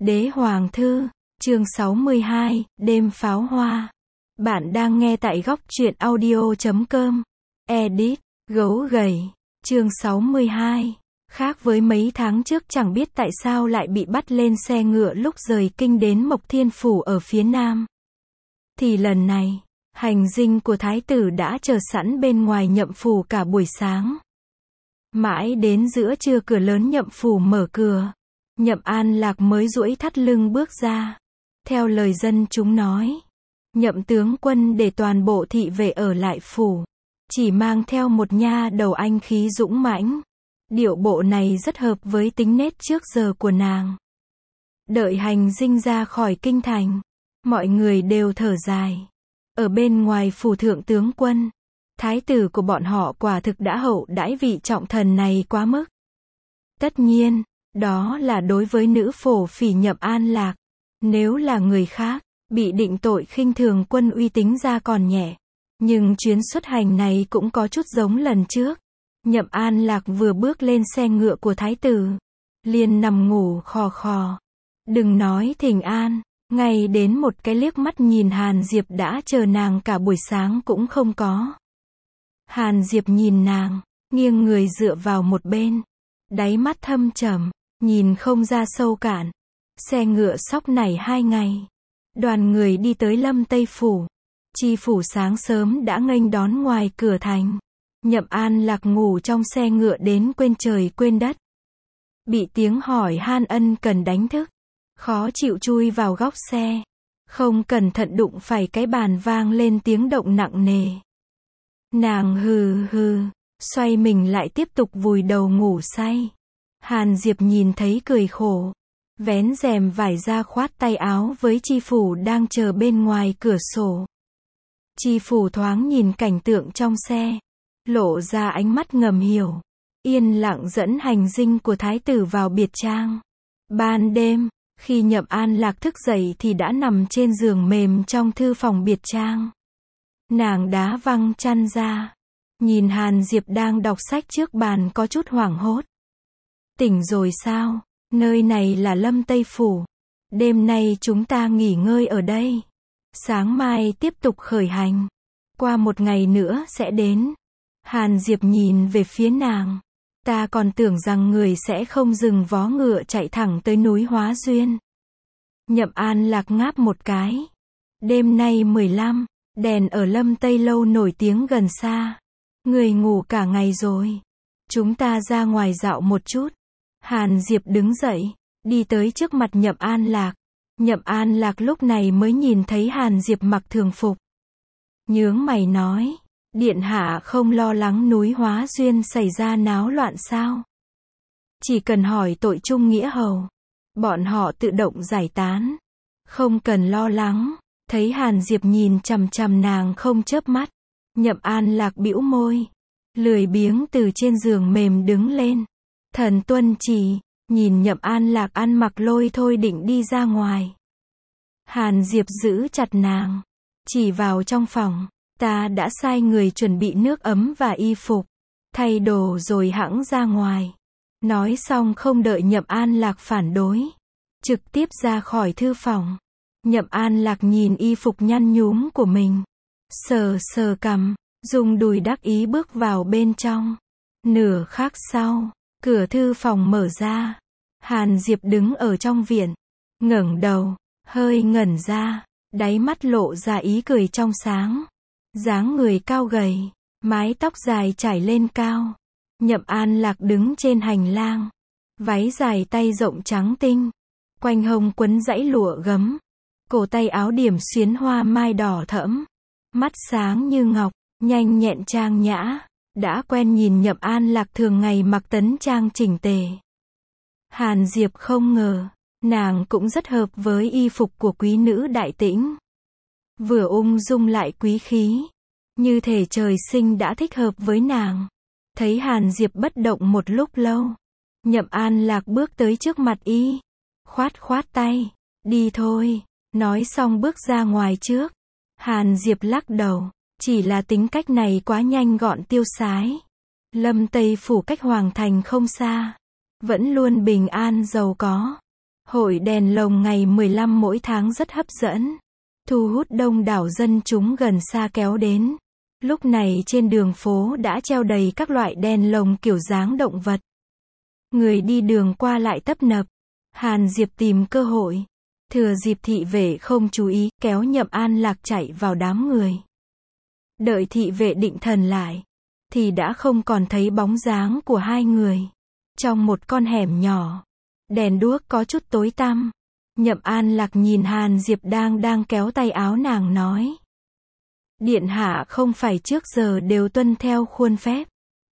Đế Hoàng Thư, chương 62, Đêm Pháo Hoa. Bạn đang nghe tại góc truyện audio.com. Edit, Gấu Gầy, chương 62. Khác với mấy tháng trước chẳng biết tại sao lại bị bắt lên xe ngựa lúc rời kinh đến Mộc Thiên Phủ ở phía nam. Thì lần này, hành dinh của thái tử đã chờ sẵn bên ngoài Nhậm Phủ cả buổi sáng. Mãi đến giữa trưa cửa lớn Nhậm Phủ mở cửa. Nhậm An Lạc mới duỗi thắt lưng bước ra. Theo lời dân chúng nói, Nhậm tướng quân để toàn bộ thị vệ ở lại phủ, chỉ mang theo một nha đầu anh khí dũng mãnh. Điệu bộ này rất hợp với tính nết trước giờ của nàng. Đợi hành dinh ra khỏi kinh thành, mọi người đều thở dài. Ở bên ngoài phủ thượng tướng quân, thái tử của bọn họ quả thực đã hậu đãi vị trọng thần này quá mức. Tất nhiên, đó là đối với nữ phổ phỉ Nhậm An Lạc. Nếu là người khác, bị định tội khinh thường quân uy tính ra còn nhẹ. Nhưng chuyến xuất hành này cũng có chút giống lần trước. Nhậm An Lạc vừa bước lên xe ngựa của thái tử, liền nằm ngủ khò khò. Đừng nói thỉnh an, ngay đến một cái liếc mắt nhìn Hàn Diệp đã chờ nàng cả buổi sáng cũng không có. Hàn Diệp nhìn nàng, nghiêng người dựa vào một bên, đáy mắt thâm trầm, nhìn không ra sâu cạn. Xe ngựa xóc nảy 2 ngày. Đoàn người đi tới Lâm Tây Phủ. Tri phủ sáng sớm đã nghênh đón ngoài cửa thành. Nhậm An Lạc ngủ trong xe ngựa đến quên trời quên đất. Bị tiếng hỏi han ân cần đánh thức. Khó chịu chui vào góc xe. Không cẩn thận đụng phải cái bàn vang lên tiếng động nặng nề. Nàng hừ hừ, xoay mình lại tiếp tục vùi đầu ngủ say. Hàn Diệp nhìn thấy cười khổ. Vén rèm vải ra khoát tay áo với tri phủ đang chờ bên ngoài cửa sổ. Tri phủ thoáng nhìn cảnh tượng trong xe, lộ ra ánh mắt ngầm hiểu. Yên lặng dẫn hành dinh của thái tử vào biệt trang. Ban đêm, khi Nhậm An Lạc thức dậy thì đã nằm trên giường mềm trong thư phòng biệt trang. Nàng đá văng chăn ra, nhìn Hàn Diệp đang đọc sách trước bàn có chút hoảng hốt. Tỉnh rồi sao? Nơi này là Lâm Tây Phủ. Đêm nay chúng ta nghỉ ngơi ở đây. Sáng mai tiếp tục khởi hành. Qua 1 ngày nữa sẽ đến. Hàn Diệp nhìn về phía nàng. Ta còn tưởng rằng người sẽ không dừng vó ngựa chạy thẳng tới núi Hóa Duyên. Nhậm An Lạc ngáp một cái. Đêm nay 15, đèn ở Lâm Tây Lâu nổi tiếng gần xa. Người ngủ cả ngày rồi. Chúng ta ra ngoài dạo một chút. Hàn Diệp đứng dậy, đi tới trước mặt Nhậm An Lạc. Nhậm An Lạc lúc này mới nhìn thấy Hàn Diệp mặc thường phục. Nhướng mày nói, điện hạ không lo lắng núi Hóa Duyên xảy ra náo loạn sao? Chỉ cần hỏi tội Trung Nghĩa Hầu, bọn họ tự động giải tán. Không cần lo lắng. Thấy Hàn Diệp nhìn chằm chằm nàng không chớp mắt, Nhậm An Lạc bĩu môi, lười biếng từ trên giường mềm đứng lên. Thần tuân chỉ, nhìn Nhậm An Lạc ăn mặc lôi thôi định đi ra ngoài. Hàn Diệp giữ chặt nàng, chỉ vào trong phòng. Ta đã sai người chuẩn bị nước ấm và y phục, thay đồ rồi hẵng ra ngoài. Nói xong không đợi Nhậm An Lạc phản đối, trực tiếp ra khỏi thư phòng. Nhậm An Lạc nhìn y phục nhăn nhúm của mình, sờ sờ cằm, dùng đùi đắc ý bước vào bên trong. Nửa khắc sau, cửa thư phòng mở ra. Hàn Diệp đứng ở trong viện, ngẩng đầu, hơi ngẩn ra, đáy mắt lộ ra ý cười trong sáng. Dáng người cao gầy, mái tóc dài trải lên cao. Nhậm An Lạc đứng trên hành lang, váy dài tay rộng trắng tinh, quanh hông quấn dãy lụa gấm, cổ tay áo điểm xuyến hoa mai đỏ thẫm, mắt sáng như ngọc, nhanh nhẹn trang nhã. Đã quen nhìn Nhậm An Lạc thường ngày mặc tấn trang chỉnh tề. Hàn Diệp không ngờ, nàng cũng rất hợp với y phục của quý nữ Đại Tĩnh. Vừa ung dung lại quý khí, như thể trời sinh đã thích hợp với nàng. Thấy Hàn Diệp bất động một lúc lâu, Nhậm An Lạc bước tới trước mặt y, khoát khoát tay, đi thôi, nói xong bước ra ngoài trước. Hàn Diệp lắc đầu. Chỉ là tính cách này quá nhanh gọn tiêu sái. Lâm Tây Phủ cách Hoàng Thành không xa, vẫn luôn bình an giàu có. Hội đèn lồng ngày 15 mỗi tháng rất hấp dẫn, thu hút đông đảo dân chúng gần xa kéo đến. Lúc này trên đường phố đã treo đầy các loại đèn lồng kiểu dáng động vật. Người đi đường qua lại tấp nập. Hàn Diệp tìm cơ hội, thừa dịp thị vệ không chú ý, kéo Nhậm An Lạc chạy vào đám người. Đợi thị vệ định thần lại, thì đã không còn thấy bóng dáng của hai người. Trong một con hẻm nhỏ, đèn đuốc có chút tối tăm. Nhậm An Lạc nhìn Hàn Diệp đang kéo tay áo nàng nói. Điện hạ không phải trước giờ đều tuân theo khuôn phép.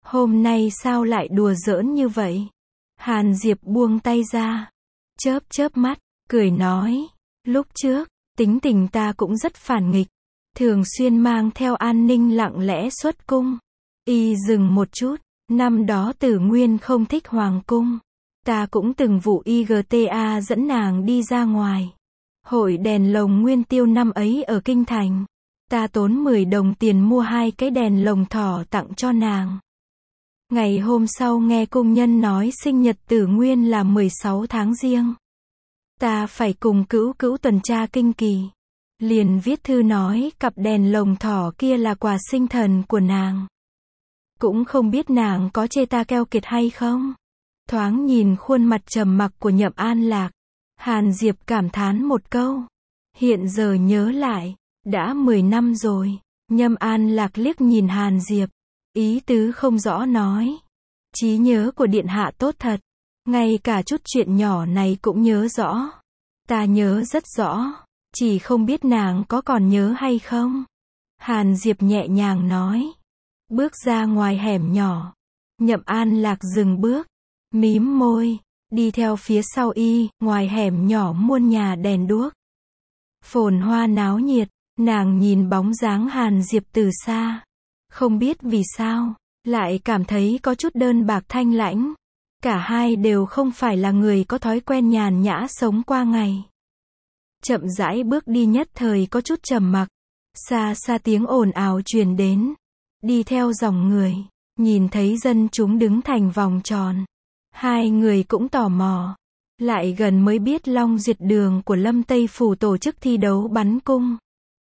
Hôm nay sao lại đùa giỡn như vậy? Hàn Diệp buông tay ra, chớp mắt, cười nói. Lúc trước, tính tình ta cũng rất phản nghịch. Thường xuyên mang theo an ninh lặng lẽ xuất cung. Y dừng một chút, năm đó Tử Nguyên không thích hoàng cung. Ta cũng từng vụ IGTA dẫn nàng đi ra ngoài. Hội đèn lồng Nguyên Tiêu năm ấy ở Kinh Thành. Ta tốn 10 đồng tiền mua 2 cái đèn lồng thỏ tặng cho nàng. Ngày hôm sau nghe cung nhân nói sinh nhật Tử Nguyên là 16 tháng Giêng. Ta phải cùng cữu tuần tra kinh kỳ. Liền viết thư nói cặp đèn lồng thỏ kia là quà sinh thần của nàng. Cũng không biết nàng có chê ta keo kiệt hay không. Thoáng nhìn khuôn mặt trầm mặc của Nhậm An Lạc, Hàn Diệp cảm thán một câu. Hiện giờ nhớ lại, đã 10 năm rồi. Nhậm An Lạc liếc nhìn Hàn Diệp, ý tứ không rõ nói. Trí nhớ của điện hạ tốt thật, ngay cả chút chuyện nhỏ này cũng nhớ rõ. Ta nhớ rất rõ, chỉ không biết nàng có còn nhớ hay không. Hàn Diệp nhẹ nhàng nói. Bước ra ngoài hẻm nhỏ, Nhậm An Lạc dừng bước, mím môi, đi theo phía sau y. Ngoài hẻm nhỏ muôn nhà đèn đuốc, phồn hoa náo nhiệt. Nàng nhìn bóng dáng Hàn Diệp từ xa, không biết vì sao, lại cảm thấy có chút đơn bạc thanh lãnh. Cả hai đều không phải là người có thói quen nhàn nhã sống qua ngày. Chậm rãi bước đi nhất thời có chút trầm mặc. Xa xa tiếng ồn ào truyền đến. Đi theo dòng người, nhìn thấy dân chúng đứng thành vòng tròn. Hai người cũng tò mò. Lại gần mới biết Long Duyệt Đường của Lâm Tây Phủ tổ chức thi đấu bắn cung.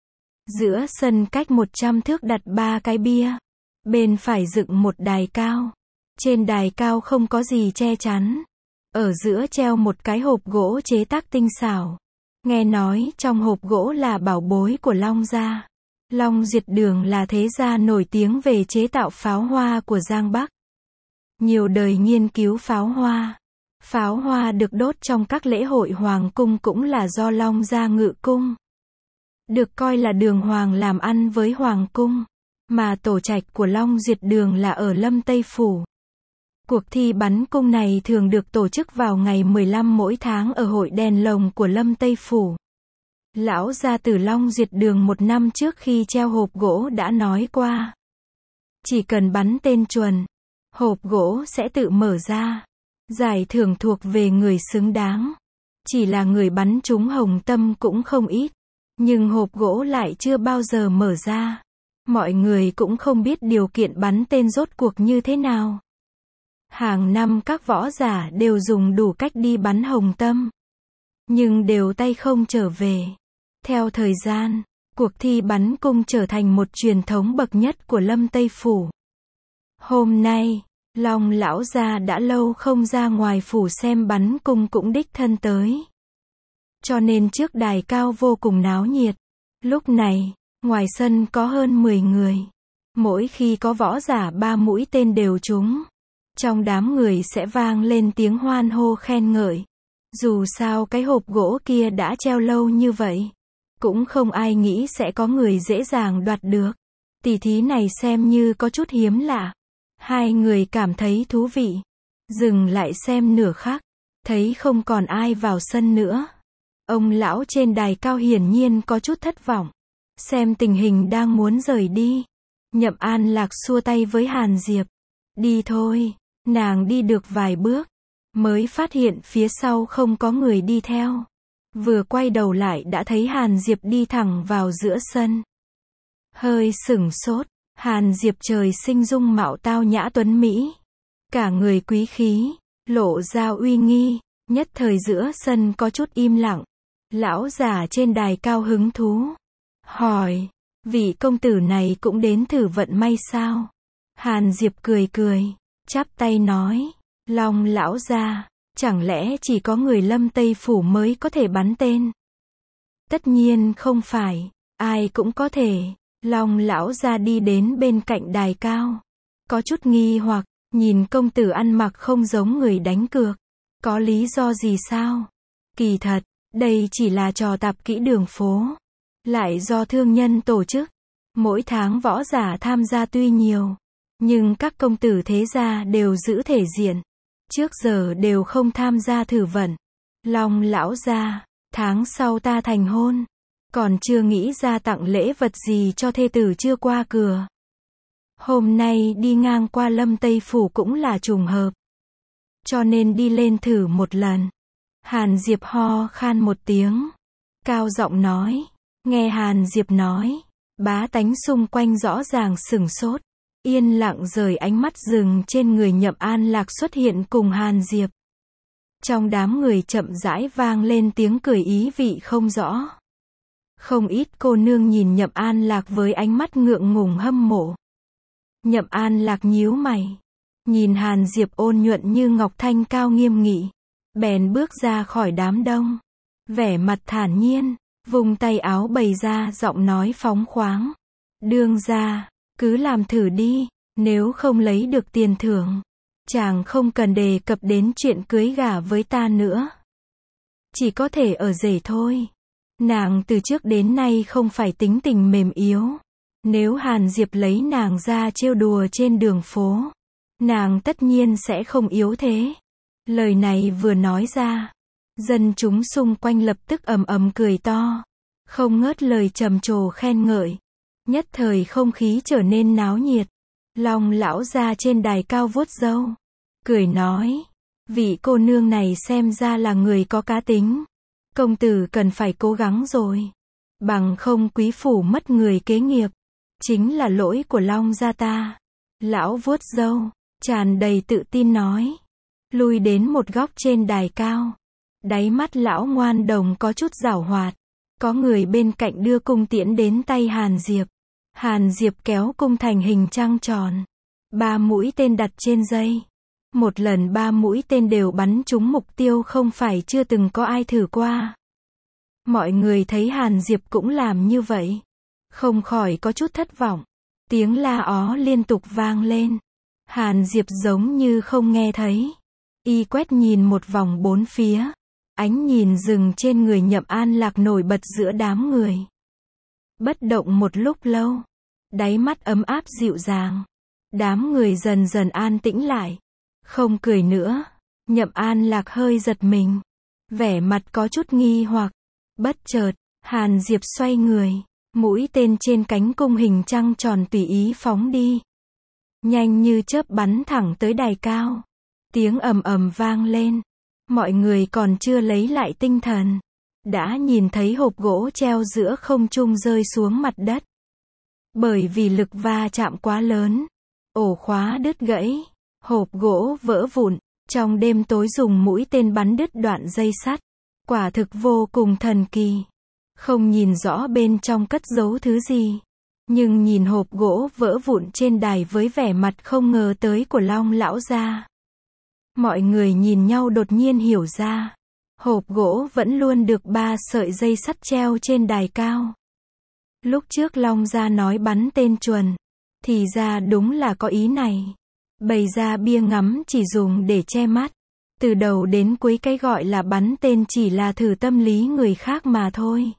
Giữa sân cách 100 thước đặt 3 cái bia. Bên phải dựng một đài cao. Trên đài cao không có gì che chắn. Ở giữa treo một cái hộp gỗ chế tác tinh xảo. Nghe nói trong hộp gỗ là bảo bối của Long gia. Long Duyệt Đường là thế gia nổi tiếng về chế tạo pháo hoa của Giang Bắc. Nhiều đời nghiên cứu pháo hoa. Pháo hoa được đốt trong các lễ hội hoàng cung cũng là do Long gia ngự cung. Được coi là đường hoàng làm ăn với hoàng cung. Mà tổ trạch của Long Duyệt Đường là ở Lâm Tây Phủ. Cuộc thi bắn cung này thường được tổ chức vào ngày 15 mỗi tháng ở hội đèn lồng của Lâm Tây Phủ. Lão gia tử Long Duyệt Đường 1 năm trước khi treo hộp gỗ đã nói qua. Chỉ cần bắn tên chuẩn, hộp gỗ sẽ tự mở ra. Giải thưởng thuộc về người xứng đáng. Chỉ là người bắn trúng hồng tâm cũng không ít. Nhưng hộp gỗ lại chưa bao giờ mở ra. Mọi người cũng không biết điều kiện bắn tên rốt cuộc như thế nào. Hàng năm các võ giả đều dùng đủ cách đi bắn hồng tâm. Nhưng đều tay không trở về. Theo thời gian, cuộc thi bắn cung trở thành một truyền thống bậc nhất của Lâm Tây Phủ. Hôm nay, Long lão gia đã lâu không ra ngoài phủ xem bắn cung cũng đích thân tới. Cho nên trước đài cao vô cùng náo nhiệt. Lúc này, ngoài sân có hơn 10 người. Mỗi khi có võ giả 3 mũi tên đều trúng. Trong đám người sẽ vang lên tiếng hoan hô khen ngợi. Dù sao cái hộp gỗ kia đã treo lâu như vậy, cũng không ai nghĩ sẽ có người dễ dàng đoạt được. Tỷ thí này xem như có chút hiếm lạ. Hai người cảm thấy thú vị. Dừng lại xem nửa khắc, thấy không còn ai vào sân nữa. Ông lão trên đài cao hiển nhiên có chút thất vọng. Xem tình hình đang muốn rời đi. Nhậm An Lạc xua tay với Hàn Diệp. Đi thôi. Nàng đi được vài bước, mới phát hiện phía sau không có người đi theo. Vừa quay đầu lại đã thấy Hàn Diệp đi thẳng vào giữa sân. Hơi sửng sốt, Hàn Diệp trời sinh dung mạo tao nhã tuấn mỹ. Cả người quý khí, lộ ra uy nghi. Nhất thời giữa sân có chút im lặng. Lão già trên đài cao hứng thú. Hỏi, vị công tử này cũng đến thử vận may sao? Hàn Diệp cười cười, chắp tay nói, Long lão gia, chẳng lẽ chỉ có người Lâm Tây Phủ mới có thể bắn tên? Tất nhiên không phải, ai cũng có thể. Long lão gia đi đến bên cạnh đài cao. Có chút nghi hoặc, nhìn công tử ăn mặc không giống người đánh cược. Có lý do gì sao? Kỳ thật, đây chỉ là trò tạp kỹ đường phố. Lại do thương nhân tổ chức. Mỗi tháng võ giả tham gia tuy nhiều. Nhưng các công tử thế gia đều giữ thể diện. Trước giờ đều không tham gia thử vận. Long lão gia, tháng sau ta thành hôn. Còn chưa nghĩ ra tặng lễ vật gì cho thê tử chưa qua cửa. Hôm nay đi ngang qua Lâm Tây Phủ cũng là trùng hợp. Cho nên đi lên thử một lần. Hàn Diệp ho khan một tiếng. Cao giọng nói. Nghe Hàn Diệp nói. Bá tánh xung quanh rõ ràng sửng sốt. Yên lặng rời ánh mắt dừng trên người Nhậm An Lạc xuất hiện cùng Hàn Diệp. Trong đám người chậm rãi vang lên tiếng cười ý vị không rõ. Không ít cô nương nhìn Nhậm An Lạc với ánh mắt ngượng ngùng hâm mộ. Nhậm An Lạc nhíu mày. Nhìn Hàn Diệp ôn nhuận như ngọc thanh cao nghiêm nghị. Bèn bước ra khỏi đám đông. Vẻ mặt thản nhiên, vùng tay áo bày ra giọng nói phóng khoáng. Đương gia, cứ làm thử đi, nếu không lấy được tiền thưởng. Chàng không cần đề cập đến chuyện cưới gả với ta nữa. Chỉ có thể ở rể thôi. Nàng từ trước đến nay không phải tính tình mềm yếu. Nếu Hàn Diệp lấy nàng ra trêu đùa trên đường phố, nàng tất nhiên sẽ không yếu thế. Lời này vừa nói ra, dân chúng xung quanh lập tức ầm ầm cười to, không ngớt lời trầm trồ khen ngợi. Nhất thời không khí trở nên náo nhiệt. Long lão gia trên đài cao vuốt râu, cười nói, vị cô nương này xem ra là người có cá tính. Công tử cần phải cố gắng rồi. Bằng không quý phủ mất người kế nghiệp. Chính là lỗi của Long gia ta. Lão vuốt râu, tràn đầy tự tin nói. Lui đến một góc trên đài cao. Đáy mắt lão ngoan đồng có chút giảo hoạt. Có người bên cạnh đưa cung tiễn đến tay Hàn Diệp. Hàn Diệp kéo cung thành hình trăng tròn. 3 mũi tên đặt trên dây. Một lần 3 mũi tên đều bắn trúng mục tiêu không phải chưa từng có ai thử qua. Mọi người thấy Hàn Diệp cũng làm như vậy. Không khỏi có chút thất vọng. Tiếng la ó liên tục vang lên. Hàn Diệp giống như không nghe thấy. Y quét nhìn một vòng bốn phía. Ánh nhìn dừng trên người Nhậm An Lạc nổi bật giữa đám người. Bất động một lúc lâu. Đáy mắt ấm áp dịu dàng. Đám người dần dần an tĩnh lại. Không cười nữa. Nhậm An Lạc hơi giật mình. Vẻ mặt có chút nghi hoặc. Bất chợt, Hàn Diệp xoay người. Mũi tên trên cánh cung hình trăng tròn tùy ý phóng đi. Nhanh như chớp bắn thẳng tới đài cao. Tiếng ầm ầm vang lên. Mọi người còn chưa lấy lại tinh thần. Đã nhìn thấy hộp gỗ treo giữa không trung rơi xuống mặt đất. Bởi vì lực va chạm quá lớn. Ổ khóa đứt gãy. Hộp gỗ vỡ vụn. Trong đêm tối dùng mũi tên bắn đứt đoạn dây sắt. Quả thực vô cùng thần kỳ. Không nhìn rõ bên trong cất giấu thứ gì. Nhưng nhìn hộp gỗ vỡ vụn trên đài với vẻ mặt không ngờ tới của Long lão gia. Mọi người nhìn nhau đột nhiên hiểu ra. Hộp gỗ vẫn luôn được 3 sợi dây sắt treo trên đài cao. Lúc trước Long gia nói bắn tên chuẩn. Thì ra đúng là có ý này. Bày ra bia ngắm chỉ dùng để che mắt. Từ đầu đến cuối cái gọi là bắn tên chỉ là thử tâm lý người khác mà thôi.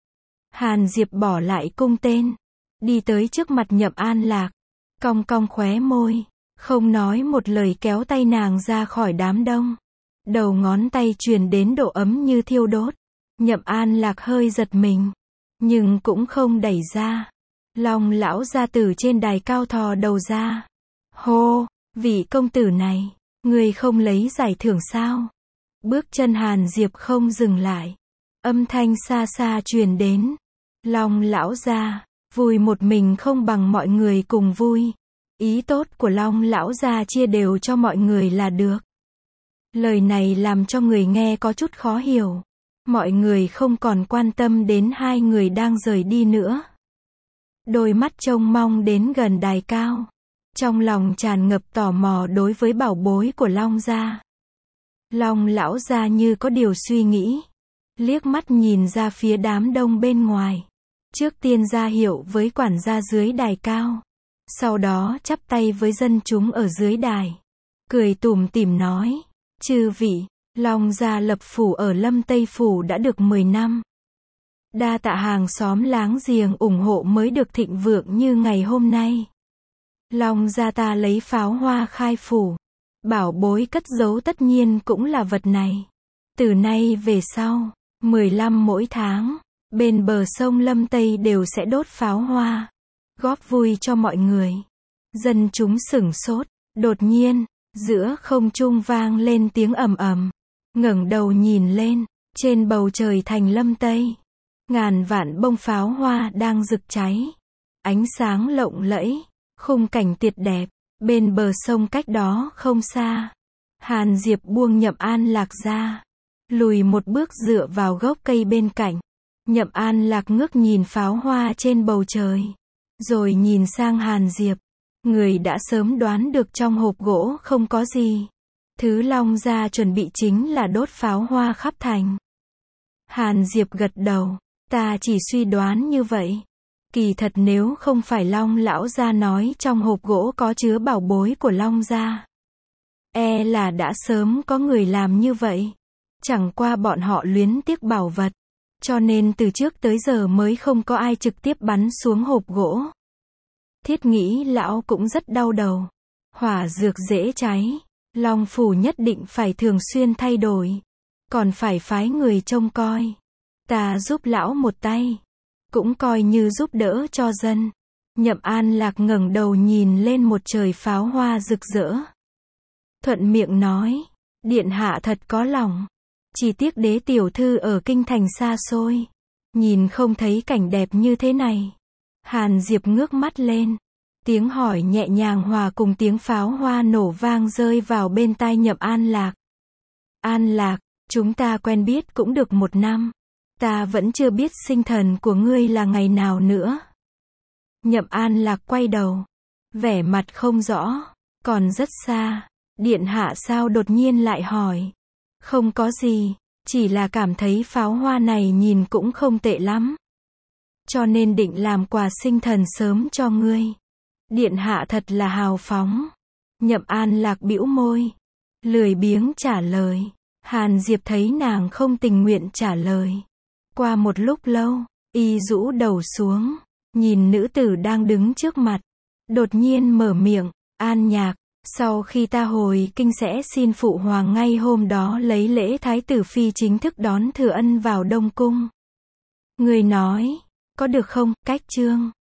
Hàn Diệp bỏ lại cung tên. Đi tới trước mặt Nhậm An Lạc. Cong cong khóe môi. Không nói một lời kéo tay nàng ra khỏi đám đông. Đầu ngón tay truyền đến độ ấm như thiêu đốt. Nhậm An Lạc hơi giật mình. Nhưng cũng không đẩy ra. Long lão gia tử trên đài cao thò đầu ra. Hô, vị công tử này. Người không lấy giải thưởng sao? Bước chân Hàn Diệp không dừng lại. Âm thanh xa xa truyền đến. Long lão gia, vui một mình không bằng mọi người cùng vui. Ý tốt của Long lão gia chia đều cho mọi người là được. Lời này làm cho người nghe có chút khó hiểu. Mọi người không còn quan tâm đến hai người đang rời đi nữa. Đôi mắt trông mong đến gần đài cao. Trong lòng tràn ngập tò mò đối với bảo bối của Long gia. Long lão gia như có điều suy nghĩ. Liếc mắt nhìn ra phía đám đông bên ngoài. Trước tiên ra hiệu với quản gia dưới đài cao. Sau đó chắp tay với dân chúng ở dưới đài. Cười tủm tỉm nói. Chư vị, Long gia lập phủ ở Lâm Tây Phủ đã được 10 năm. Đa tạ hàng xóm láng giềng ủng hộ mới được thịnh vượng như ngày hôm nay. Long gia ta lấy pháo hoa khai phủ. Bảo bối cất giấu tất nhiên cũng là vật này. Từ nay về sau, 15 mỗi tháng, bên bờ sông Lâm Tây đều sẽ đốt pháo hoa. Góp vui cho mọi người. Dân chúng sửng sốt. Đột nhiên, giữa không trung vang lên tiếng ầm ầm. Ngẩng đầu nhìn lên, trên bầu trời thành Lâm Tây. Ngàn vạn bông pháo hoa đang rực cháy. Ánh sáng lộng lẫy, khung cảnh tuyệt đẹp. Bên bờ sông cách đó không xa. Hàn Diệp buông Nhậm An Lạc ra. Lùi một bước dựa vào gốc cây bên cạnh. Nhậm An Lạc ngước nhìn pháo hoa trên bầu trời. Rồi nhìn sang Hàn Diệp. Người đã sớm đoán được trong hộp gỗ không có gì. Thứ Long gia chuẩn bị chính là đốt pháo hoa khắp thành. Hàn Diệp gật đầu. Ta chỉ suy đoán như vậy. Kỳ thật nếu không phải Long lão gia nói trong hộp gỗ có chứa bảo bối của Long gia. E là đã sớm có người làm như vậy. Chẳng qua bọn họ luyến tiếc bảo vật. Cho nên từ trước tới giờ mới không có ai trực tiếp bắn xuống hộp gỗ. Thiết nghĩ lão cũng rất đau đầu. Hỏa dược dễ cháy. Long phủ nhất định phải thường xuyên thay đổi. Còn phải phái người trông coi. Ta giúp lão một tay. Cũng coi như giúp đỡ cho dân. Nhậm An Lạc ngẩng đầu nhìn lên một trời pháo hoa rực rỡ. Thuận miệng nói. Điện hạ thật có lòng. Chỉ tiếc đế tiểu thư ở kinh thành xa xôi. Nhìn không thấy cảnh đẹp như thế này. Hàn Diệp ngước mắt lên. Tiếng hỏi nhẹ nhàng hòa cùng tiếng pháo hoa nổ vang rơi vào bên tai Nhậm An Lạc. An Lạc, chúng ta quen biết cũng được 1 năm. Ta vẫn chưa biết sinh thần của ngươi là ngày nào nữa. Nhậm An Lạc quay đầu. Vẻ mặt không rõ. Còn rất xa. Điện hạ sao đột nhiên lại hỏi. Không có gì. Chỉ là cảm thấy pháo hoa này nhìn cũng không tệ lắm. Cho nên định làm quà sinh thần sớm cho ngươi. Điện hạ thật là hào phóng. Nhậm An Lạc bĩu môi. Lười biếng trả lời. Hàn Diệp thấy nàng không tình nguyện trả lời. Qua một lúc lâu, y rũ đầu xuống. Nhìn nữ tử đang đứng trước mặt. Đột nhiên mở miệng. An Nhạc, sau khi ta hồi kinh sẽ xin phụ hoàng ngay hôm đó lấy lễ thái tử phi chính thức đón Thừa Ân vào Đông Cung. Người nói, có được không? Cách chương